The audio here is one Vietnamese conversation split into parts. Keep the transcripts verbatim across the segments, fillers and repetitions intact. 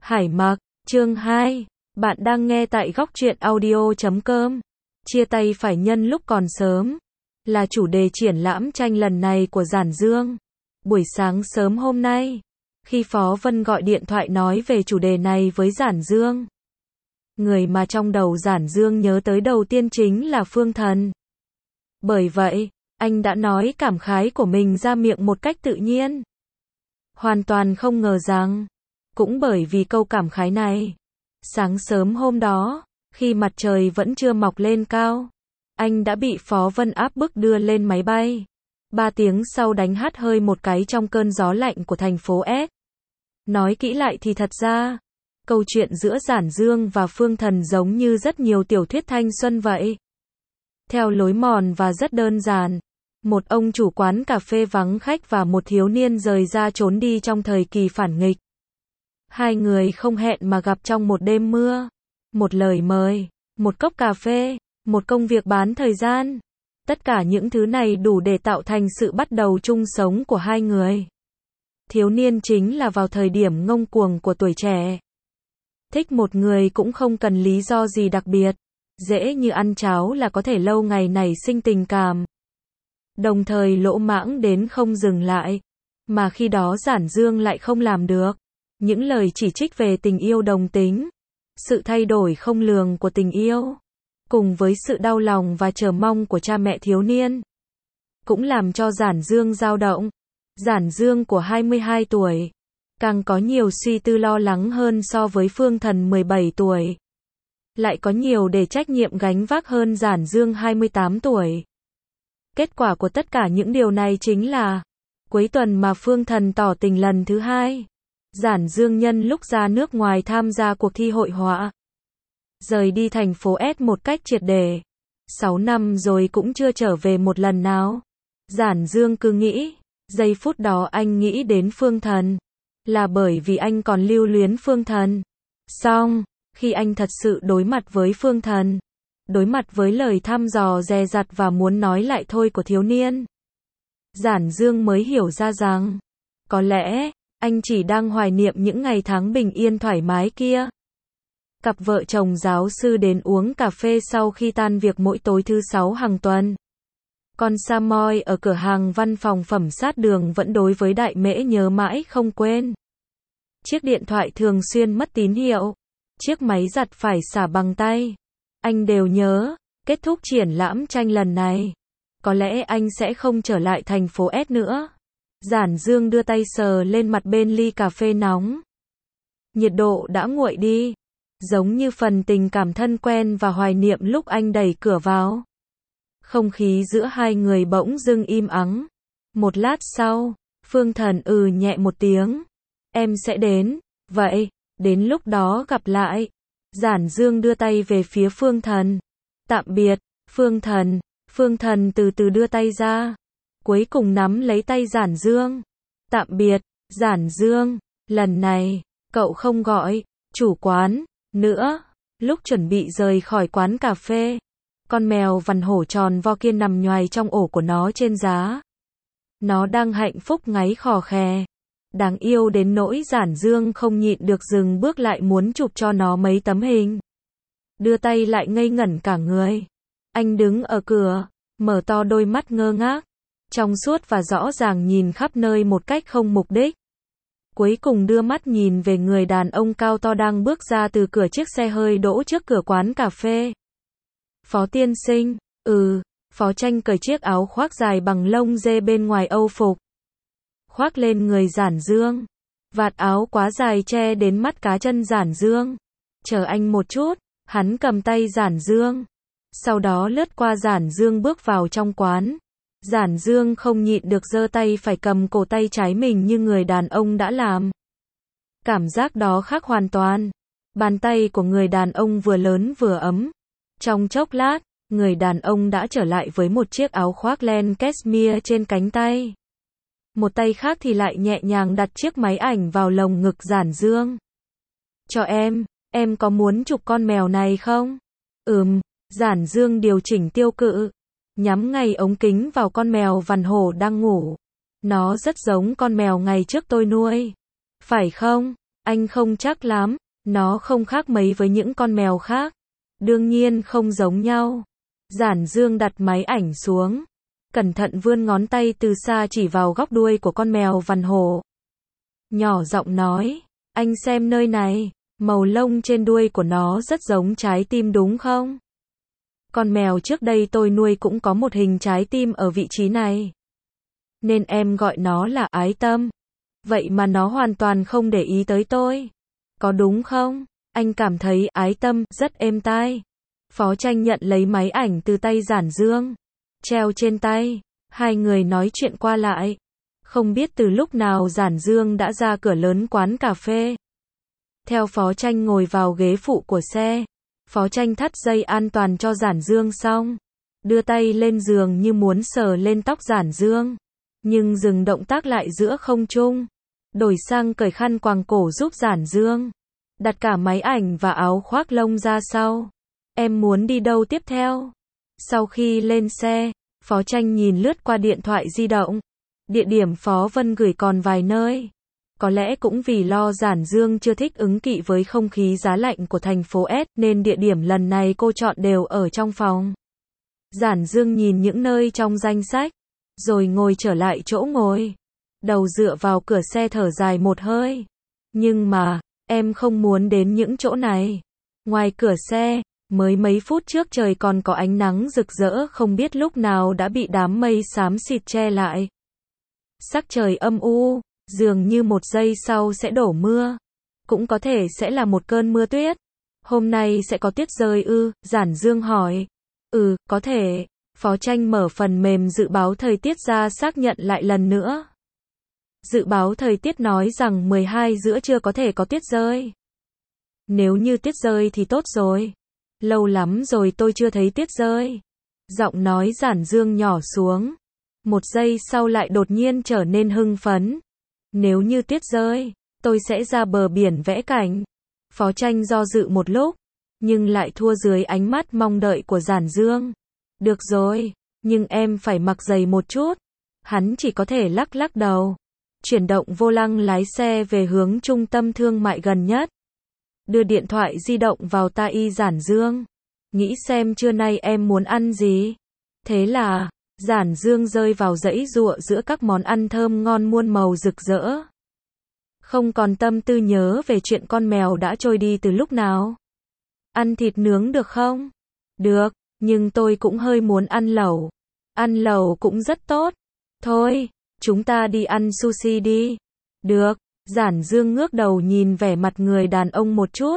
Hải Mặc, chương hai. Bạn đang nghe tại góc truyện audio chấm com. Chia tay phải nhân lúc còn sớm, là chủ đề triển lãm tranh lần này của Giản Dương. Buổi sáng sớm hôm nay, khi Phó Vân gọi điện thoại nói về chủ đề này với Giản Dương, người mà trong đầu Giản Dương nhớ tới đầu tiên chính là Phương Thần. Bởi vậy, anh đã nói cảm khái của mình ra miệng một cách tự nhiên. Hoàn toàn không ngờ rằng, cũng bởi vì câu cảm khái này, sáng sớm hôm đó, khi mặt trời vẫn chưa mọc lên cao, anh đã bị Phó Vân áp bức đưa lên máy bay. Ba tiếng sau đánh hắt hơi một cái trong cơn gió lạnh của thành phố S. Nói kỹ lại thì thật ra, câu chuyện giữa Giản Dương và Phương Thần giống như rất nhiều tiểu thuyết thanh xuân vậy. Theo lối mòn và rất đơn giản, một ông chủ quán cà phê vắng khách và một thiếu niên rời ra trốn đi trong thời kỳ phản nghịch. Hai người không hẹn mà gặp trong một đêm mưa. Một lời mời, một cốc cà phê, một công việc bán thời gian. Tất cả những thứ này đủ để tạo thành sự bắt đầu chung sống của hai người. Thiếu niên chính là vào thời điểm ngông cuồng của tuổi trẻ. Thích một người cũng không cần lý do gì đặc biệt. Dễ như ăn cháo là có thể lâu ngày nảy sinh tình cảm. Đồng thời lỗ mãng đến không dừng lại. Mà khi đó Giản Dương lại không làm được. Những lời chỉ trích về tình yêu đồng tính, sự thay đổi không lường của tình yêu, cùng với sự đau lòng và chờ mong của cha mẹ thiếu niên, cũng làm cho Giản Dương dao động. Giản Dương của hai mươi hai tuổi, càng có nhiều suy tư lo lắng hơn so với Phương Thần mười bảy tuổi. Lại có nhiều để trách nhiệm gánh vác hơn Giản Dương hai mươi tám tuổi. Kết quả của tất cả những điều này chính là, cuối tuần mà Phương Thần tỏ tình lần thứ hai, Giản Dương nhân lúc ra nước ngoài tham gia cuộc thi hội họa, rời đi thành phố S một cách triệt để. Sáu năm rồi cũng chưa trở về một lần nào. Giản Dương cứ nghĩ, giây phút đó anh nghĩ đến Phương Thần, là bởi vì anh còn lưu luyến Phương Thần. Xong, khi anh thật sự đối mặt với Phương Thần, đối mặt với lời thăm dò dè dặt và muốn nói lại thôi của thiếu niên, Giản Dương mới hiểu ra rằng, có lẽ, anh chỉ đang hoài niệm những ngày tháng bình yên thoải mái kia. Cặp vợ chồng giáo sư đến uống cà phê sau khi tan việc mỗi tối thứ sáu hàng tuần. Con Samoy ở cửa hàng văn phòng phẩm sát đường vẫn đối với Đại Mễ nhớ mãi không quên. Chiếc điện thoại thường xuyên mất tín hiệu. Chiếc máy giặt phải xả bằng tay. Anh đều nhớ, kết thúc triển lãm tranh lần này, có lẽ anh sẽ không trở lại thành phố S nữa. Giản Dương đưa tay sờ lên mặt bên ly cà phê nóng. Nhiệt độ đã nguội đi, giống như phần tình cảm thân quen và hoài niệm lúc anh đẩy cửa vào. Không khí giữa hai người bỗng dưng im ắng. Một lát sau, Phương Thần ừ nhẹ một tiếng. Em sẽ đến, vậy, đến lúc đó gặp lại. Giản Dương đưa tay về phía Phương Thần. Tạm biệt, Phương Thần. Phương Thần từ từ đưa tay ra, cuối cùng nắm lấy tay Giản Dương. Tạm biệt, Giản Dương, lần này, cậu không gọi chủ quán nữa. Lúc chuẩn bị rời khỏi quán cà phê, con mèo vằn hổ tròn vo kia nằm nhoài trong ổ của nó trên giá. Nó đang hạnh phúc ngáy khò khè. Đáng yêu đến nỗi Giản Dương không nhịn được dừng bước lại muốn chụp cho nó mấy tấm hình. Đưa tay lại ngây ngẩn cả người. Anh đứng ở cửa, mở to đôi mắt ngơ ngác, trong suốt và rõ ràng nhìn khắp nơi một cách không mục đích. Cuối cùng đưa mắt nhìn về người đàn ông cao to đang bước ra từ cửa chiếc xe hơi đỗ trước cửa quán cà phê. Phó tiên sinh, ừ, Phó Tranh cởi chiếc áo khoác dài bằng lông dê bên ngoài âu phục, khoác lên người Giản Dương. Vạt áo quá dài che đến mắt cá chân Giản Dương. Chờ anh một chút, hắn cầm tay Giản Dương. Sau đó lướt qua Giản Dương bước vào trong quán. Giản Dương không nhịn được giơ tay phải cầm cổ tay trái mình như người đàn ông đã làm. Cảm giác đó khác hoàn toàn. Bàn tay của người đàn ông vừa lớn vừa ấm. Trong chốc lát, người đàn ông đã trở lại với một chiếc áo khoác len cashmere trên cánh tay. Một tay khác thì lại nhẹ nhàng đặt chiếc máy ảnh vào lồng ngực Giản Dương. Cho em, em có muốn chụp con mèo này không? Ừm, Giản Dương điều chỉnh tiêu cự, nhắm ngay ống kính vào con mèo vằn hổ đang ngủ. Nó rất giống con mèo ngày trước tôi nuôi. Phải không? Anh không chắc lắm, nó không khác mấy với những con mèo khác. Đương nhiên không giống nhau. Giản Dương đặt máy ảnh xuống, cẩn thận vươn ngón tay từ xa chỉ vào góc đuôi của con mèo vằn hổ. Nhỏ giọng nói, anh xem nơi này, màu lông trên đuôi của nó rất giống trái tim đúng không? Con mèo trước đây tôi nuôi cũng có một hình trái tim ở vị trí này. Nên em gọi nó là Ái Tâm. Vậy mà nó hoàn toàn không để ý tới tôi. Có đúng không? Anh cảm thấy Ái Tâm rất êm tai. Phó Tranh nhận lấy máy ảnh từ tay Giản Dương, treo trên tay. Hai người nói chuyện qua lại. Không biết từ lúc nào Giản Dương đã ra cửa lớn quán cà phê. Theo Phó Tranh ngồi vào ghế phụ của xe. Phó Tranh thắt dây an toàn cho Giản Dương xong, đưa tay lên giường như muốn sờ lên tóc Giản Dương, nhưng dừng động tác lại giữa không trung, đổi sang cởi khăn quàng cổ giúp Giản Dương, đặt cả máy ảnh và áo khoác lông ra sau. Em muốn đi đâu tiếp theo? Sau khi lên xe, Phó Tranh nhìn lướt qua điện thoại di động. Địa điểm Phó Vân gửi còn vài nơi. Có lẽ cũng vì lo Giản Dương chưa thích ứng kỵ với không khí giá lạnh của thành phố S, nên địa điểm lần này cô chọn đều ở trong phòng. Giản Dương nhìn những nơi trong danh sách, rồi ngồi trở lại chỗ ngồi. Đầu dựa vào cửa xe thở dài một hơi. Nhưng mà, em không muốn đến những chỗ này. Ngoài cửa xe, mới mấy phút trước trời còn có ánh nắng rực rỡ không biết lúc nào đã bị đám mây xám xịt che lại. Sắc trời âm u. Dường như một giây sau sẽ đổ mưa. Cũng có thể sẽ là một cơn mưa tuyết. Hôm nay sẽ có tuyết rơi ư? Giản Dương hỏi. Ừ, có thể. Phó Tranh mở phần mềm dự báo thời tiết ra xác nhận lại lần nữa. Dự báo thời tiết nói rằng mười hai giữa trưa có thể có tuyết rơi. Nếu như tuyết rơi thì tốt rồi. Lâu lắm rồi tôi chưa thấy tuyết rơi. Giọng nói Giản Dương nhỏ xuống. Một giây sau lại đột nhiên trở nên hưng phấn. Nếu như tuyết rơi, tôi sẽ ra bờ biển vẽ cảnh. Phó Tranh do dự một lúc, nhưng lại thua dưới ánh mắt mong đợi của Giản Dương. Được rồi, nhưng em phải mặc giày một chút. Hắn chỉ có thể lắc lắc đầu. Chuyển động vô lăng lái xe về hướng trung tâm thương mại gần nhất. Đưa điện thoại di động vào tai Giản Dương. Nghĩ xem trưa nay em muốn ăn gì. Thế là Giản Dương rơi vào dãy giụa giữa các món ăn thơm ngon muôn màu rực rỡ. Không còn tâm tư nhớ về chuyện con mèo đã trôi đi từ lúc nào. Ăn thịt nướng được không? Được, nhưng tôi cũng hơi muốn ăn lẩu. Ăn lẩu cũng rất tốt. Thôi, chúng ta đi ăn sushi đi. Được, Giản Dương ngước đầu nhìn vẻ mặt người đàn ông một chút.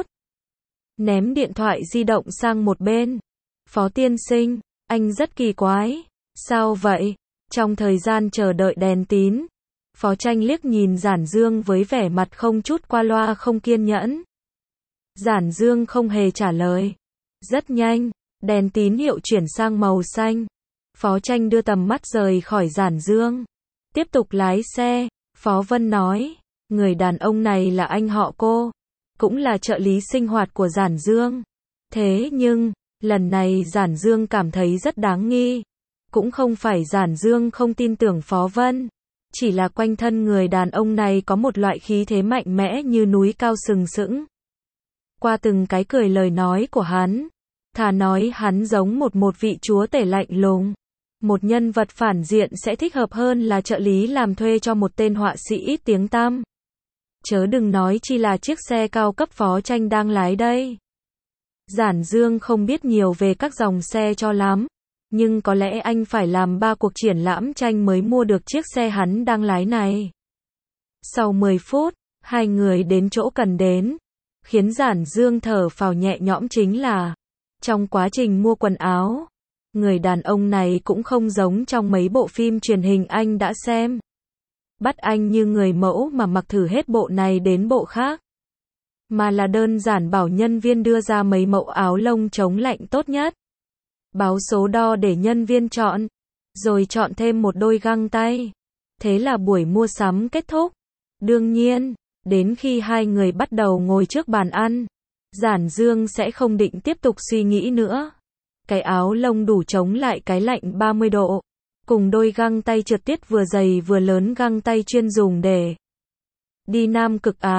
Ném điện thoại di động sang một bên. Phó tiên sinh, anh rất kỳ quái. Sao vậy? Trong thời gian chờ đợi đèn tín, Phó Tranh liếc nhìn Giản Dương với vẻ mặt không chút qua loa không kiên nhẫn. Giản Dương không hề trả lời. Rất nhanh, đèn tín hiệu chuyển sang màu xanh. Phó Tranh đưa tầm mắt rời khỏi Giản Dương. Tiếp tục lái xe, Phó Vân nói, người đàn ông này là anh họ cô, cũng là trợ lý sinh hoạt của Giản Dương. Thế nhưng, lần này Giản Dương cảm thấy rất đáng nghi. Cũng không phải Giản Dương không tin tưởng Phó Vân, chỉ là quanh thân người đàn ông này có một loại khí thế mạnh mẽ như núi cao sừng sững. Qua từng cái cười lời nói của hắn, thà nói hắn giống một một vị chúa tể lạnh lùng. Một nhân vật phản diện sẽ thích hợp hơn là trợ lý làm thuê cho một tên họa sĩ ít tiếng tăm. Chớ đừng nói chi là chiếc xe cao cấp Phó Tranh đang lái đây. Giản Dương không biết nhiều về các dòng xe cho lắm. Nhưng có lẽ anh phải làm ba cuộc triển lãm tranh mới mua được chiếc xe hắn đang lái này. Sau mười phút, hai người đến chỗ cần đến. Khiến Giản Dương thở phào nhẹ nhõm chính là, trong quá trình mua quần áo, người đàn ông này cũng không giống trong mấy bộ phim truyền hình anh đã xem. Bắt anh như người mẫu mà mặc thử hết bộ này đến bộ khác. Mà là đơn giản bảo nhân viên đưa ra mấy mẫu áo lông chống lạnh tốt nhất. Báo số đo để nhân viên chọn, rồi chọn thêm một đôi găng tay. Thế là buổi mua sắm kết thúc. Đương nhiên, đến khi hai người bắt đầu ngồi trước bàn ăn, Giản Dương sẽ không định tiếp tục suy nghĩ nữa. Cái áo lông đủ chống lại cái lạnh ba mươi độ, cùng đôi găng tay trượt tuyết vừa dày vừa lớn, găng tay chuyên dùng để đi Nam Cực à.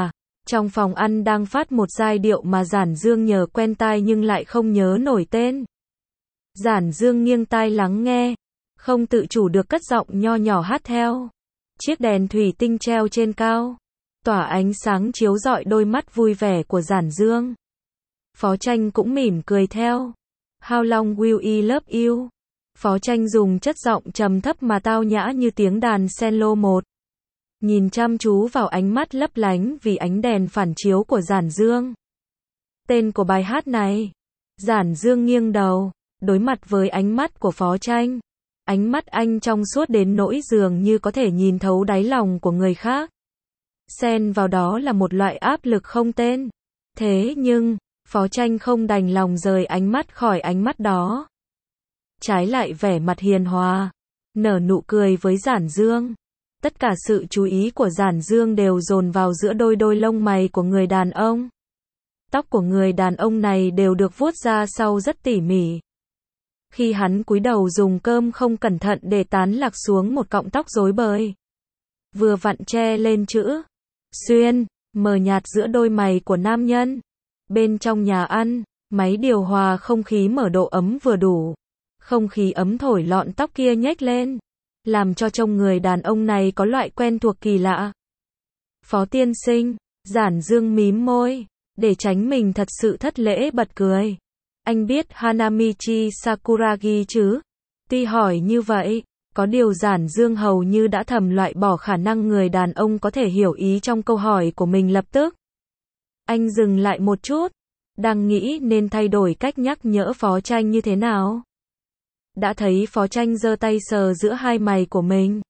Trong phòng ăn đang phát một giai điệu mà Giản Dương nhờ quen tai nhưng lại không nhớ nổi tên. Giản Dương nghiêng tai lắng nghe, không tự chủ được cất giọng nho nhỏ hát theo. Chiếc đèn thủy tinh treo trên cao, tỏa ánh sáng chiếu rọi đôi mắt vui vẻ của Giản Dương. Phó Tranh cũng mỉm cười theo. How long will I love you? Phó Tranh dùng chất giọng trầm thấp mà tao nhã như tiếng đàn cello một. Nhìn chăm chú vào ánh mắt lấp lánh vì ánh đèn phản chiếu của Giản Dương. Tên của bài hát này. Giản Dương nghiêng đầu, đối mặt với ánh mắt của Phó Tranh. Ánh mắt anh trong suốt đến nỗi dường như có thể nhìn thấu đáy lòng của người khác. Xen vào đó là một loại áp lực không tên. Thế nhưng, Phó Tranh không đành lòng rời ánh mắt khỏi ánh mắt đó. Trái lại vẻ mặt hiền hòa, nở nụ cười với Giản Dương. Tất cả sự chú ý của Giản Dương đều dồn vào giữa đôi đôi lông mày của người đàn ông. Tóc của người đàn ông này đều được vuốt ra sau rất tỉ mỉ. Khi hắn cúi đầu dùng cơm không cẩn thận để tán lạc xuống một cọng tóc rối bời. Vừa vặn che lên chữ xuyên, mờ nhạt giữa đôi mày của nam nhân. Bên trong nhà ăn, máy điều hòa không khí mở độ ấm vừa đủ. Không khí ấm thổi lọn tóc kia nhếch lên, làm cho trông người đàn ông này có loại quen thuộc kỳ lạ. Phó tiên sinh, Giản Dương mím môi, để tránh mình thật sự thất lễ bật cười. Anh biết Hanamichi Sakuragi chứ? Tuy hỏi như vậy, có điều Giản Dương hầu như đã thầm loại bỏ khả năng người đàn ông có thể hiểu ý trong câu hỏi của mình lập tức. Anh dừng lại một chút, đang nghĩ nên thay đổi cách nhắc nhở Phó Tranh như thế nào. Đã thấy Phó Tranh giơ tay sờ giữa hai mày của mình.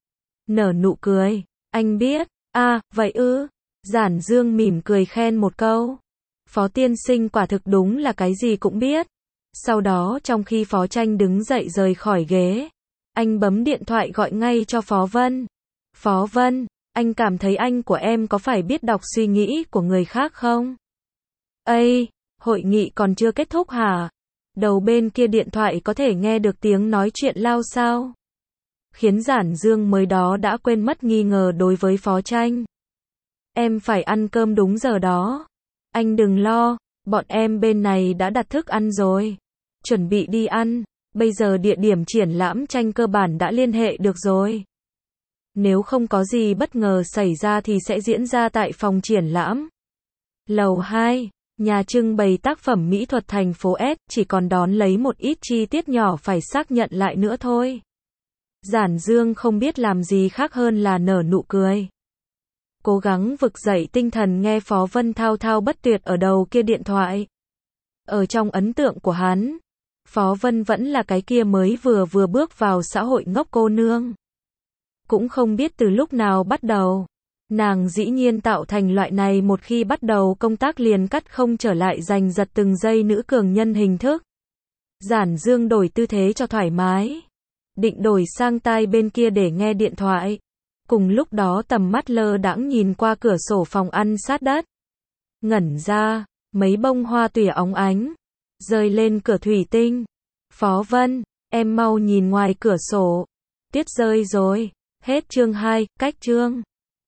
Nở nụ cười, anh biết, à, vậy ư. Giản Dương mỉm cười khen một câu. Phó tiên sinh quả thực đúng là cái gì cũng biết. Sau đó trong khi Phó Tranh đứng dậy rời khỏi ghế, anh bấm điện thoại gọi ngay cho Phó Vân. Phó Vân, anh cảm thấy anh của em có phải biết đọc suy nghĩ của người khác không? Ây, hội nghị còn chưa kết thúc hả? Đầu bên kia điện thoại có thể nghe được tiếng nói chuyện lao sao? Khiến Giản Dương mới đó đã quên mất nghi ngờ đối với Phó Tranh. Em phải ăn cơm đúng giờ đó. Anh đừng lo, bọn em bên này đã đặt thức ăn rồi. Chuẩn bị đi ăn, bây giờ địa điểm triển lãm tranh cơ bản đã liên hệ được rồi. Nếu không có gì bất ngờ xảy ra thì sẽ diễn ra tại phòng triển lãm. Lầu hai, nhà trưng bày tác phẩm mỹ thuật thành phố S, chỉ còn đón lấy một ít chi tiết nhỏ phải xác nhận lại nữa thôi. Giản Dương không biết làm gì khác hơn là nở nụ cười. Cố gắng vực dậy tinh thần nghe Phó Vân thao thao bất tuyệt ở đầu kia điện thoại. Ở trong ấn tượng của hắn, Phó Vân vẫn là cái kia mới vừa vừa bước vào xã hội ngốc cô nương. Cũng không biết từ lúc nào bắt đầu, nàng dĩ nhiên tạo thành loại này một khi bắt đầu công tác liền cắt không trở lại giành giật từng giây nữ cường nhân hình thức. Giản Dương đổi tư thế cho thoải mái, định đổi sang tai bên kia để nghe điện thoại. Cùng lúc đó tầm mắt lơ đãng nhìn qua cửa sổ phòng ăn sát đất. Ngẩn ra, mấy bông hoa tùy óng ánh, rơi lên cửa thủy tinh. Phó Vân, em mau nhìn ngoài cửa sổ. Tuyết rơi rồi. Hết chương hai, cách chương.